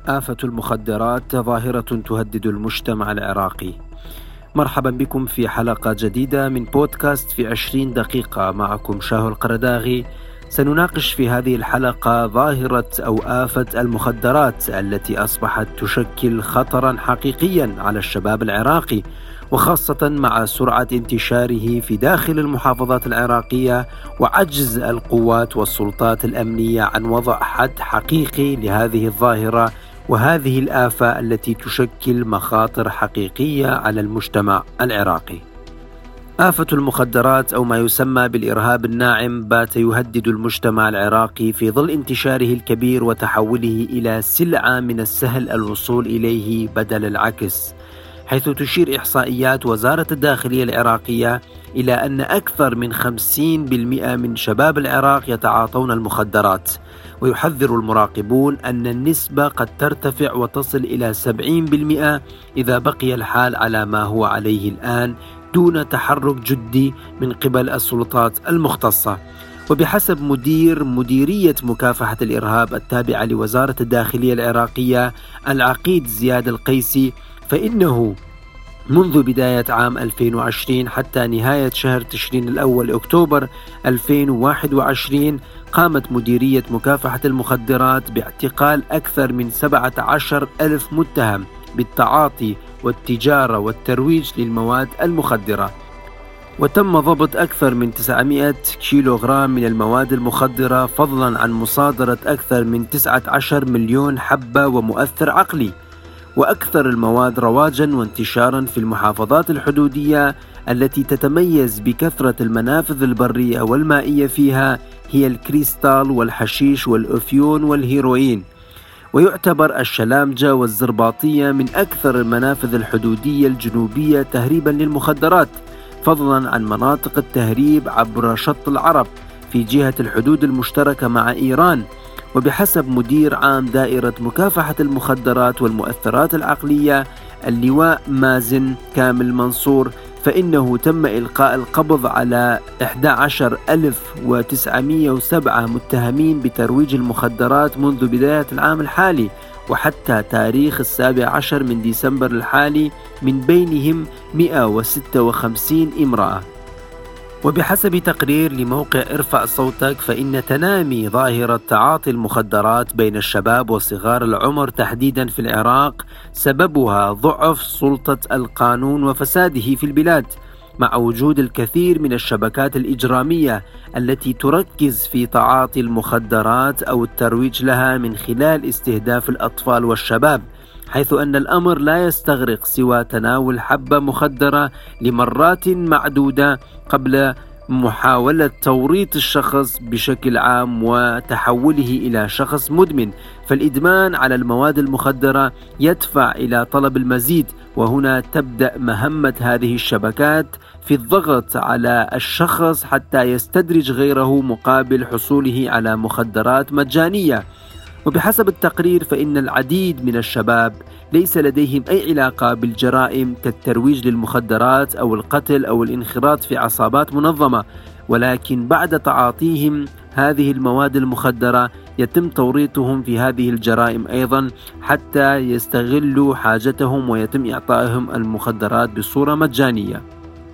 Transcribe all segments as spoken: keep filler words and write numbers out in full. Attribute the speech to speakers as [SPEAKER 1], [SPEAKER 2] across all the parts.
[SPEAKER 1] آفة المخدرات ظاهرة تهدد المجتمع العراقي. مرحبا بكم في حلقة جديدة من بودكاست في عشرين دقيقة. معكم شاهو القرداغي. سنناقش في هذه الحلقة ظاهرة أو آفة المخدرات التي أصبحت تشكل خطرا حقيقيا على الشباب العراقي، وخاصة مع سرعة انتشاره في داخل المحافظات العراقية وعجز القوات والسلطات الأمنية عن وضع حد حقيقي لهذه الظاهرة وهذه الآفة التي تشكل مخاطر حقيقية على المجتمع العراقي. آفة المخدرات أو ما يسمى بالإرهاب الناعم بات يهدد المجتمع العراقي في ظل انتشاره الكبير وتحوله إلى سلعة من السهل الوصول إليه بدل العكس، حيث تشير إحصائيات وزارة الداخلية العراقية إلى أن أكثر من خمسين بالمئة من شباب العراق يتعاطون المخدرات، ويحذر المراقبون أن النسبة قد ترتفع وتصل إلى سبعين بالمئة إذا بقي الحال على ما هو عليه الآن دون تحرك جدي من قبل السلطات المختصة. وبحسب مدير مديرية مكافحة الإرهاب التابعة لوزارة الداخلية العراقية العقيد زياد القيسي، فإنه منذ بداية عام ألفين وعشرين حتى نهاية شهر تشرين الأول أكتوبر ألفين وواحد وعشرين قامت مديرية مكافحة المخدرات باعتقال أكثر من سبعة عشر ألف متهم بالتعاطي والتجارة والترويج للمواد المخدرة، وتم ضبط أكثر من تسعمئة كيلوغرام من المواد المخدرة، فضلا عن مصادرة أكثر من تسعة عشر مليون حبة ومؤثر عقلي. وأكثر المواد رواجا وانتشارا في المحافظات الحدودية التي تتميز بكثرة المنافذ البرية والمائية فيها هي الكريستال والحشيش والأفيون والهيروين. ويعتبر الشلامجة والزرباطية من أكثر المنافذ الحدودية الجنوبية تهريبا للمخدرات، فضلا عن مناطق التهريب عبر شط العرب في جهة الحدود المشتركة مع إيران. وبحسب مدير عام دائرة مكافحة المخدرات والمؤثرات العقلية اللواء مازن كامل منصور، فإنه تم إلقاء القبض على أحد عشر ألف وتسعمئة وسبعة متهمين بترويج المخدرات منذ بداية العام الحالي وحتى تاريخ السابع عشر من ديسمبر الحالي، من بينهم مئة وستة وخمسين امرأة. وبحسب تقرير لموقع ارفع صوتك، فإن تنامي ظاهرة تعاطي المخدرات بين الشباب وصغار العمر تحديدا في العراق سببها ضعف سلطة القانون وفساده في البلاد، مع وجود الكثير من الشبكات الإجرامية التي تركز في تعاطي المخدرات أو الترويج لها من خلال استهداف الأطفال والشباب، حيث أن الأمر لا يستغرق سوى تناول حبة مخدرة لمرات معدودة قبل محاولة توريط الشخص بشكل عام وتحوله إلى شخص مدمن. فالإدمان على المواد المخدرة يدفع إلى طلب المزيد، وهنا تبدأ مهمة هذه الشبكات في الضغط على الشخص حتى يستدرج غيره مقابل حصوله على مخدرات مجانية. وبحسب التقرير فإن العديد من الشباب ليس لديهم أي علاقة بالجرائم كالترويج للمخدرات أو القتل أو الانخراط في عصابات منظمة، ولكن بعد تعاطيهم هذه المواد المخدرة يتم توريطهم في هذه الجرائم أيضا حتى يستغلوا حاجتهم ويتم إعطائهم المخدرات بصورة مجانية.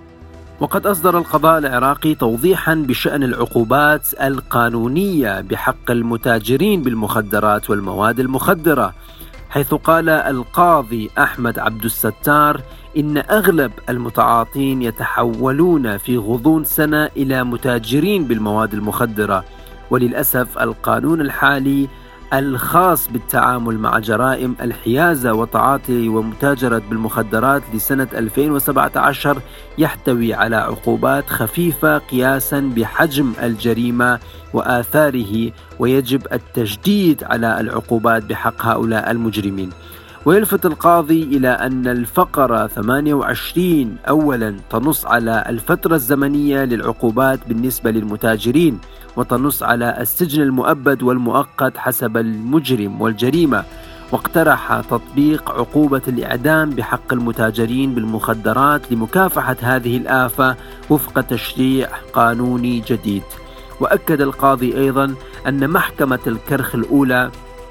[SPEAKER 1] وقد أصدر القضاء العراقي توضيحا بشأن العقوبات القانونية بحق المتاجرين بالمخدرات والمواد المخدرة، حيث قال القاضي أحمد عبد الستار إن أغلب المتعاطين يتحولون في غضون سنة إلى متاجرين بالمواد المخدرة. وللأسف القانون الحالي الخاص بالتعامل مع جرائم الحيازة وتعاطي ومتاجرة بالمخدرات لسنة ألفين وسبعة عشر يحتوي على عقوبات خفيفة قياسا بحجم الجريمة وآثاره، ويجب التشديد على العقوبات بحق هؤلاء المجرمين. ويلفت القاضي إلى أن الفقرة ثمانية وعشرين أولا تنص على الفترة الزمنية للعقوبات بالنسبة للمتاجرين، وتنص على السجن المؤبد والمؤقت حسب المجرم والجريمة، واقترح تطبيق عقوبة الإعدام بحق المتاجرين بالمخدرات لمكافحة هذه الآفة وفق تشريع قانوني جديد. وأكد القاضي أيضا أن محكمة الكرخ الأولى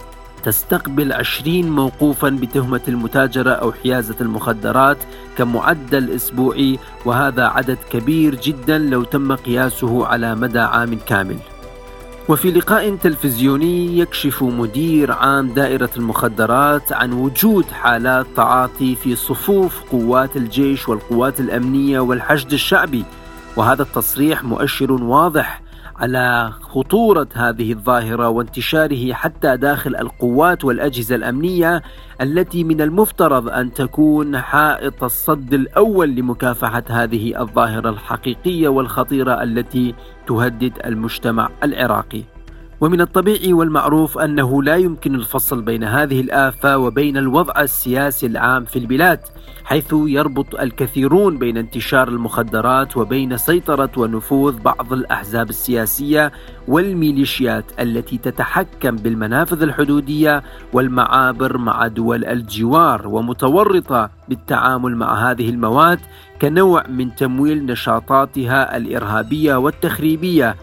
[SPEAKER 1] تستقبل عشرين موقوفا بتهمة المتاجرة أو حيازة المخدرات كمعدل أسبوعي، وهذا عدد كبير جدا لو تم قياسه على مدى عام كامل. وفي لقاء تلفزيوني يكشف مدير عام دائرة المخدرات عن وجود حالات تعاطي في صفوف قوات الجيش والقوات الأمنية والحشد الشعبي، وهذا التصريح مؤشر واضح على خطورة هذه الظاهرة وانتشاره حتى داخل القوات والأجهزة الأمنية التي من المفترض أن تكون حائط الصد الأول لمكافحة هذه الظاهرة الحقيقية والخطيرة التي تهدد المجتمع العراقي. ومن الطبيعي والمعروف أنه لا يمكن الفصل بين هذه الآفة وبين الوضع السياسي العام في البلاد، حيث يربط الكثيرون بين انتشار المخدرات وبين سيطرة ونفوذ بعض الأحزاب السياسية والميليشيات التي تتحكم بالمنافذ الحدودية والمعابر مع دول الجوار، ومتورطة بالتعامل مع هذه المواد كنوع من تمويل نشاطاتها الإرهابية والتخريبية،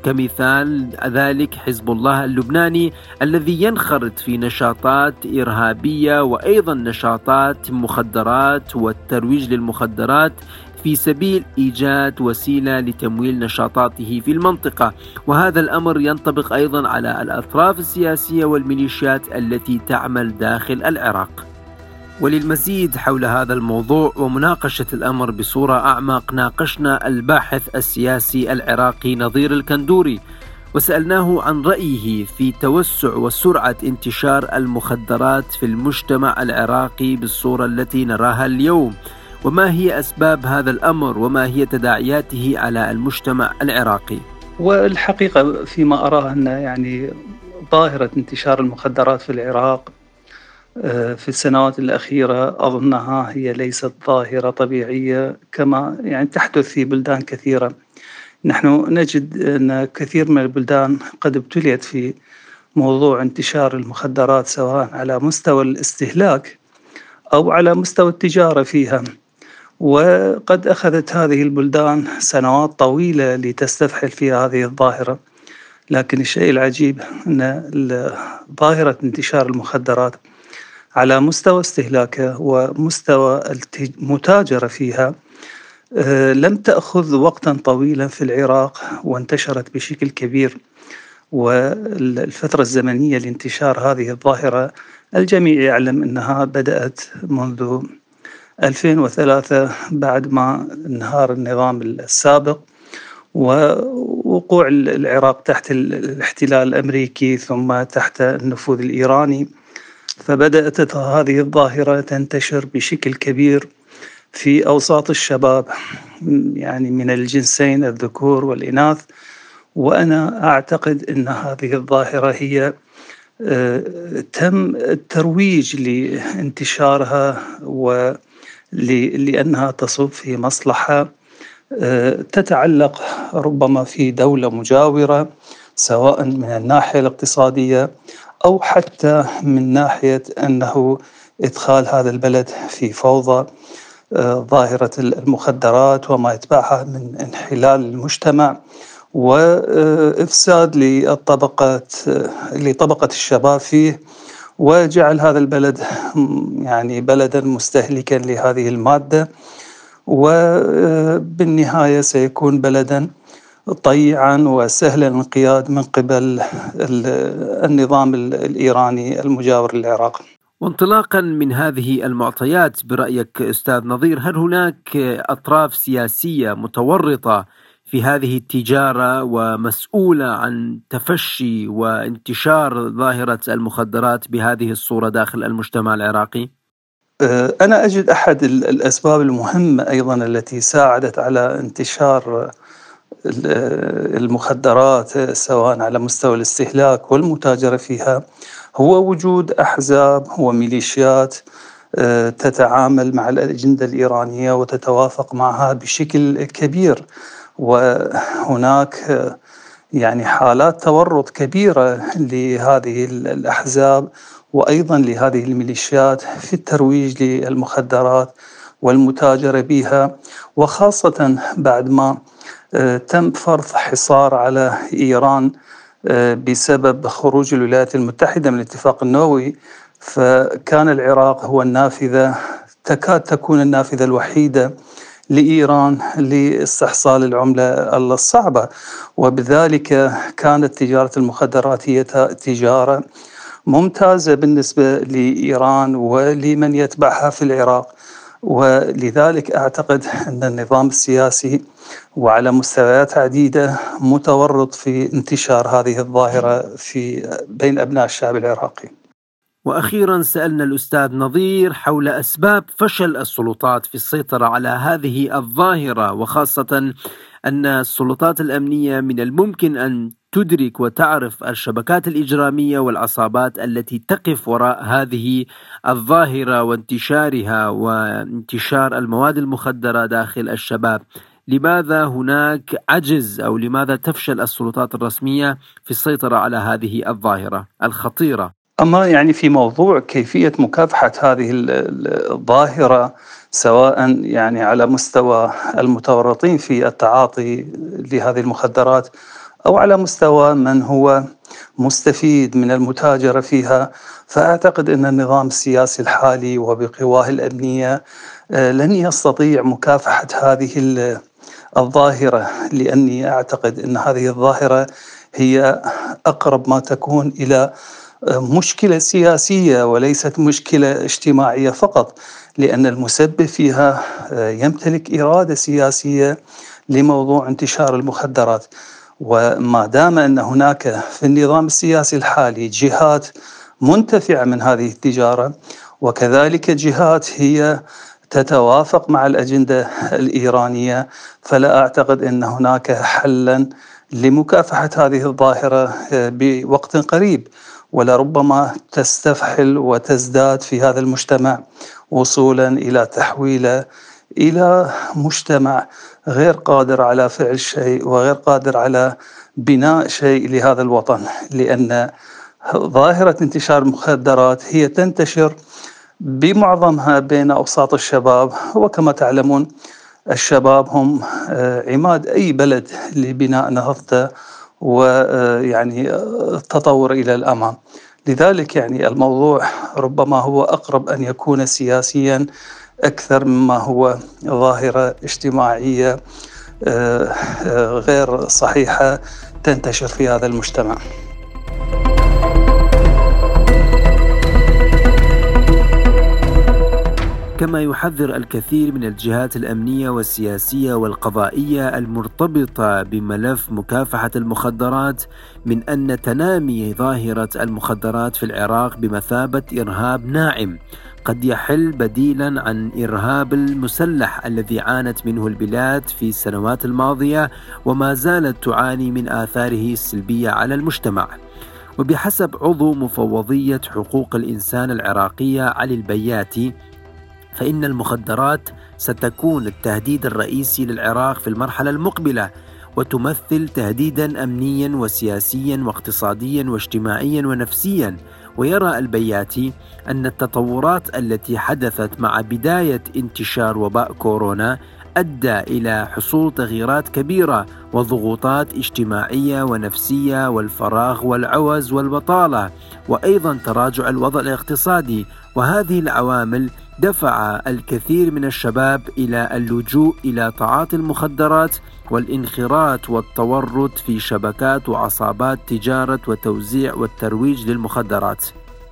[SPEAKER 1] كمثال ذلك حزب الله اللبناني الذي ينخرط في نشاطات إرهابية وأيضا نشاطات مخدرات والترويج للمخدرات في سبيل إيجاد وسيلة لتمويل نشاطاته في المنطقة. وهذا الأمر ينطبق أيضا على الأطراف السياسية والميليشيات التي تعمل داخل العراق. وللمزيد حول هذا الموضوع ومناقشة الأمر بصورة أعمق ناقشنا الباحث السياسي العراقي نظير الكندوري، وسألناه عن رأيه في توسع وسرعة انتشار المخدرات في المجتمع العراقي بالصورة التي نراها اليوم، وما هي أسباب هذا الأمر وما هي تداعياته على المجتمع العراقي.
[SPEAKER 2] والحقيقة فيما أراه أن يعني ظاهرة انتشار المخدرات في العراق في السنوات الأخيرة أظنها هي ليست ظاهرة طبيعية كما يعني تحدث في بلدان كثيرة. نحن نجد أن كثير من البلدان قد ابتليت في موضوع انتشار المخدرات سواء على مستوى الاستهلاك أو على مستوى التجارة فيها، وقد أخذت هذه البلدان سنوات طويلة لتستفحل في هذه الظاهرة. لكن الشيء العجيب أن ظاهرة انتشار المخدرات على مستوى استهلاكها ومستوى المتاجرة فيها لم تأخذ وقتا طويلا في العراق وانتشرت بشكل كبير. والفترة الزمنية لانتشار هذه الظاهرة الجميع يعلم أنها بدأت منذ ألفين وثلاثة بعد ما انهار النظام السابق ووقوع العراق تحت الاحتلال الأمريكي ثم تحت النفوذ الإيراني، فبدأت هذه الظاهرة تنتشر بشكل كبير في أوساط الشباب يعني من الجنسين الذكور والإناث. وأنا أعتقد أن هذه الظاهرة هي تم الترويج لانتشارها ولأنها تصب في مصلحة تتعلق ربما في دولة مجاورة سواء من الناحية الاقتصادية أو حتى من ناحية أنه إدخال هذا البلد في فوضى ظاهرة المخدرات وما يتبعها من انحلال المجتمع وإفساد للطبقة لطبقة الشباب فيه، وجعل هذا البلد يعني بلدا مستهلكا لهذه المادة، وبالنهاية سيكون بلدا طيعا وسهل الانقياد من قبل النظام الإيراني المجاور للعراق.
[SPEAKER 1] وانطلاقا من هذه المعطيات برأيك أستاذ نظير، هل هناك أطراف سياسية متورطة في هذه التجارة ومسؤولة عن تفشي وانتشار ظاهرة المخدرات بهذه الصورة داخل المجتمع العراقي؟
[SPEAKER 2] أنا أجد أحد الأسباب المهمة أيضا التي ساعدت على انتشار المخدرات سواء على مستوى الاستهلاك والمتاجرة فيها هو وجود أحزاب وميليشيات تتعامل مع الأجندة الإيرانية وتتوافق معها بشكل كبير. وهناك يعني حالات تورط كبيرة لهذه الأحزاب وأيضا لهذه الميليشيات في الترويج للمخدرات والمتاجرة بها، وخاصة بعد ما تم فرض حصار على إيران بسبب خروج الولايات المتحدة من الاتفاق النووي، فكان العراق هو النافذة، تكاد تكون النافذة الوحيدة لإيران لاستحصال العملة الصعبة، وبذلك كانت تجارة المخدرات هي تجارة ممتازة بالنسبة لإيران ولمن يتبعها في العراق. ولذلك أعتقد أن النظام السياسي وعلى مستويات عديدة متورط في انتشار هذه الظاهرة في بين أبناء الشعب العراقي.
[SPEAKER 1] وأخيرا سألنا الأستاذ نظير حول أسباب فشل السلطات في السيطرة على هذه الظاهرة، وخاصة أن السلطات الأمنية من الممكن أن تدرك وتعرف الشبكات الإجرامية والعصابات التي تقف وراء هذه الظاهرة وانتشارها وانتشار المواد المخدرة داخل الشباب. لماذا هناك عجز أو لماذا تفشل السلطات الرسمية في السيطرة على هذه الظاهرة الخطيرة؟
[SPEAKER 2] أما يعني في موضوع كيفية مكافحة هذه الظاهرة، سواء يعني على مستوى المتورطين في التعاطي لهذه المخدرات أو على مستوى من هو مستفيد من المتاجرة فيها، فأعتقد أن النظام السياسي الحالي وبقواه الأمنية لن يستطيع مكافحة هذه الظاهرة، لأني أعتقد أن هذه الظاهرة هي أقرب ما تكون إلى مشكلة سياسية وليست مشكلة اجتماعية فقط، لأن المسبب فيها يمتلك إرادة سياسية لموضوع انتشار المخدرات. وما دام أن هناك في النظام السياسي الحالي جهات منتفعة من هذه التجارة، وكذلك جهات هي تتوافق مع الأجندة الإيرانية، فلا أعتقد أن هناك حلا لمكافحة هذه الظاهرة بوقت قريب، ولربما تستفحل وتزداد في هذا المجتمع وصولا إلى تحويله إلى مجتمع غير قادر على فعل شيء وغير قادر على بناء شيء لهذا الوطن، لأن ظاهرة انتشار المخدرات هي تنتشر بمعظمها بين أوساط الشباب، وكما تعلمون الشباب هم عماد أي بلد لبناء نهضته ويعني التطور إلى الأمام. لذلك يعني الموضوع ربما هو أقرب أن يكون سياسيا أكثر مما هو ظاهرة اجتماعية غير صحيحة تنتشر في هذا المجتمع.
[SPEAKER 1] كما يحذر الكثير من الجهات الأمنية والسياسية والقضائية المرتبطة بملف مكافحة المخدرات من أن تنامي ظاهرة المخدرات في العراق بمثابة إرهاب ناعم قد يحل بديلا عن إرهاب المسلح الذي عانت منه البلاد في السنوات الماضية وما زالت تعاني من آثاره السلبية على المجتمع. وبحسب عضو مفوضية حقوق الإنسان العراقية علي البياتي، فإن المخدرات ستكون التهديد الرئيسي للعراق في المرحلة المقبلة، وتمثل تهديدا أمنيا وسياسيا واقتصاديا واجتماعيا ونفسيا. ويرى البياتي أن التطورات التي حدثت مع بداية انتشار وباء كورونا أدى إلى حصول تغييرات كبيرة وضغوطات اجتماعية ونفسية والفراغ والعوز والبطالة، وأيضا تراجع الوضع الاقتصادي. وهذه العوامل دفع الكثير من الشباب إلى اللجوء إلى تعاطي المخدرات والانخراط والتورط في شبكات وعصابات تجارة وتوزيع والترويج للمخدرات.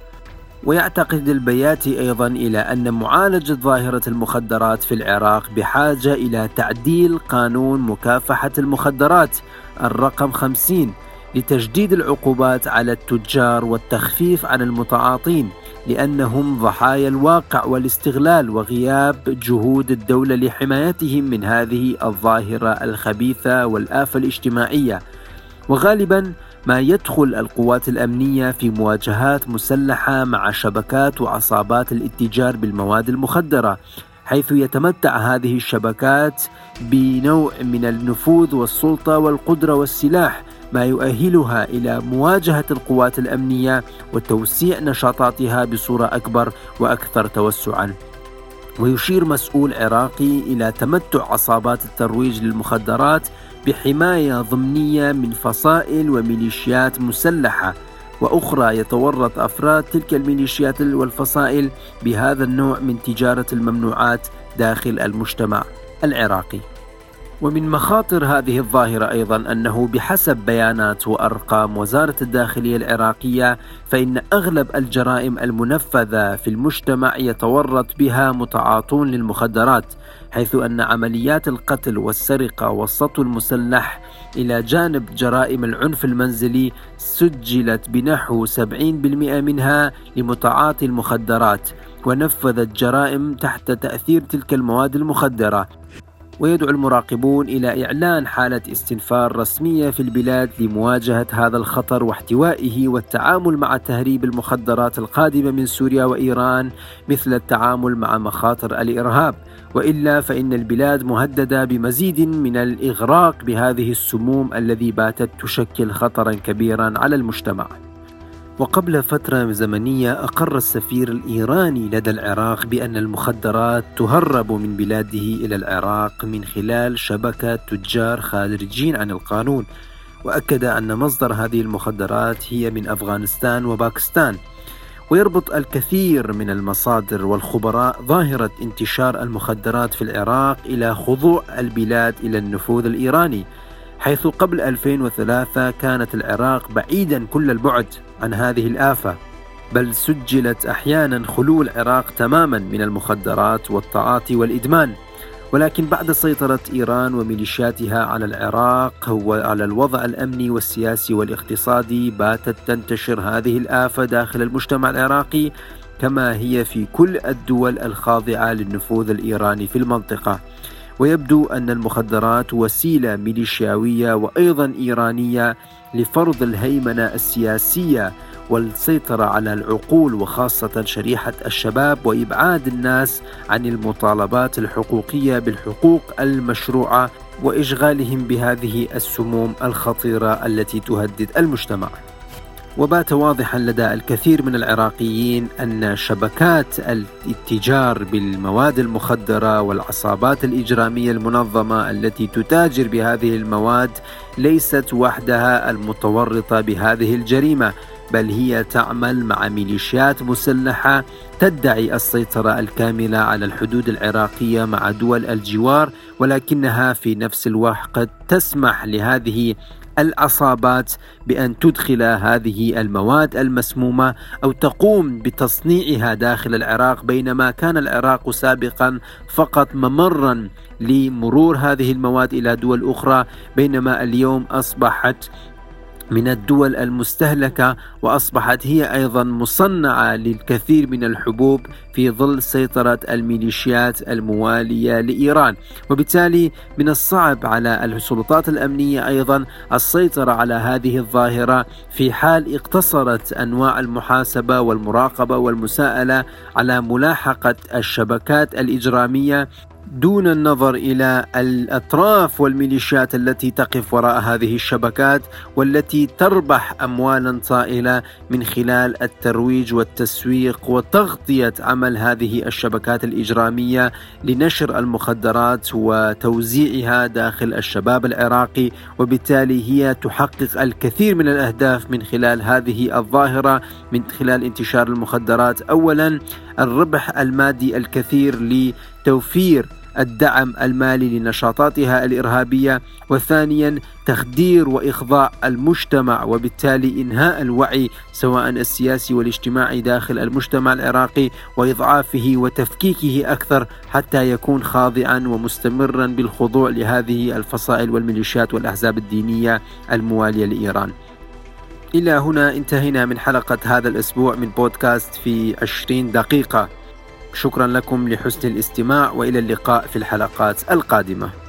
[SPEAKER 1] ويعتقد البياتي أيضا إلى أن معالجة ظاهرة المخدرات في العراق بحاجة إلى تعديل قانون مكافحة المخدرات الرقم خمسين لتجديد العقوبات على التجار والتخفيف عن المتعاطين، لأنهم ضحايا الواقع والاستغلال وغياب جهود الدولة لحمايتهم من هذه الظاهرة الخبيثة والآفة الاجتماعية. وغالبا ما يدخل القوات الأمنية في مواجهات مسلحة مع شبكات وعصابات الاتجار بالمواد المخدرة، حيث يتمتع هذه الشبكات بنوع من النفوذ والسلطة والقدرة والسلاح، ما يؤهلها إلى مواجهة القوات الأمنية وتوسيع نشاطاتها بصورة أكبر وأكثر توسعاً. ويشير مسؤول عراقي إلى تمتع عصابات الترويج للمخدرات بحماية ضمنية من فصائل وميليشيات مسلحة، وأخرى يتورط أفراد تلك الميليشيات والفصائل بهذا النوع من تجارة الممنوعات داخل المجتمع العراقي. ومن مخاطر هذه الظاهرة أيضا أنه بحسب بيانات وأرقام وزارة الداخلية العراقية، فإن أغلب الجرائم المنفذة في المجتمع يتورط بها متعاطون للمخدرات، حيث أن عمليات القتل والسرقة والسطو المسلح إلى جانب جرائم العنف المنزلي سجلت بنحو سبعين بالمئة منها لمتعاطي المخدرات، ونفذت جرائم تحت تأثير تلك المواد المخدرة. ويدعو المراقبون إلى إعلان حالة استنفار رسمية في البلاد لمواجهة هذا الخطر واحتوائه والتعامل مع تهريب المخدرات القادمة من سوريا وإيران، مثل التعامل مع مخاطر الإرهاب، وإلا فإن البلاد مهددة بمزيد من الإغراق بهذه السموم الذي باتت تشكل خطرا كبيرا على المجتمع. وقبل فترة زمنية أقر السفير الإيراني لدى العراق بأن المخدرات تهرب من بلاده إلى العراق من خلال شبكة تجار خارجين عن القانون، وأكد أن مصدر هذه المخدرات هي من أفغانستان وباكستان. ويربط الكثير من المصادر والخبراء ظاهرة انتشار المخدرات في العراق إلى خضوع البلاد إلى النفوذ الإيراني، حيث قبل ألفين وثلاثة كانت العراق بعيدا كل البعد عن هذه الآفة، بل سجلت أحيانا خلو العراق تماما من المخدرات والتعاطي والإدمان. ولكن بعد سيطرة إيران وميليشياتها على العراق وعلى الوضع الأمني والسياسي والاقتصادي، باتت تنتشر هذه الآفة داخل المجتمع العراقي كما هي في كل الدول الخاضعة للنفوذ الإيراني في المنطقة. ويبدو أن المخدرات وسيلة ميليشياوية وأيضا إيرانية لفرض الهيمنة السياسية والسيطرة على العقول وخاصة شريحة الشباب، وإبعاد الناس عن المطالبات الحقوقية بالحقوق المشروعة وإشغالهم بهذه السموم الخطيرة التي تهدد المجتمع. وبات واضحا لدى الكثير من العراقيين أن شبكات الاتجار بالمواد المخدرة والعصابات الإجرامية المنظمة التي تتاجر بهذه المواد ليست وحدها المتورطة بهذه الجريمة، بل هي تعمل مع ميليشيات مسلحة تدعي السيطرة الكاملة على الحدود العراقية مع دول الجوار، ولكنها في نفس الوقت تسمح لهذه العصابات بأن تدخل هذه المواد المسمومة أو تقوم بتصنيعها داخل العراق، بينما كان العراق سابقا فقط ممرا لمرور هذه المواد إلى دول أخرى، بينما اليوم أصبحت من الدول المستهلكة، وأصبحت هي أيضا مصنعة للكثير من الحبوب في ظل سيطرة الميليشيات الموالية لإيران. وبالتالي من الصعب على السلطات الأمنية أيضا السيطرة على هذه الظاهرة في حال اقتصرت أنواع المحاسبة والمراقبة والمساءلة على ملاحقة الشبكات الإجرامية دون النظر إلى الأطراف والميليشيات التي تقف وراء هذه الشبكات والتي تربح أموالا طائلة من خلال الترويج والتسويق وتغطية عمل هذه الشبكات الإجرامية لنشر المخدرات وتوزيعها داخل الشباب العراقي. وبالتالي هي تحقق الكثير من الأهداف من خلال هذه الظاهرة، من خلال انتشار المخدرات. أولا الربح المادي الكثير لتوفير الدعم المالي لنشاطاتها الإرهابية، وثانيا تخدير وإخضاع المجتمع وبالتالي إنهاء الوعي سواء السياسي والاجتماعي داخل المجتمع العراقي وإضعافه وتفكيكه أكثر حتى يكون خاضعا ومستمرا بالخضوع لهذه الفصائل والميليشيات والأحزاب الدينية الموالية لإيران. إلى هنا انتهينا من حلقة هذا الأسبوع من بودكاست في عشرين دقيقة. شكرا لكم لحسن الاستماع، وإلى اللقاء في الحلقات القادمة.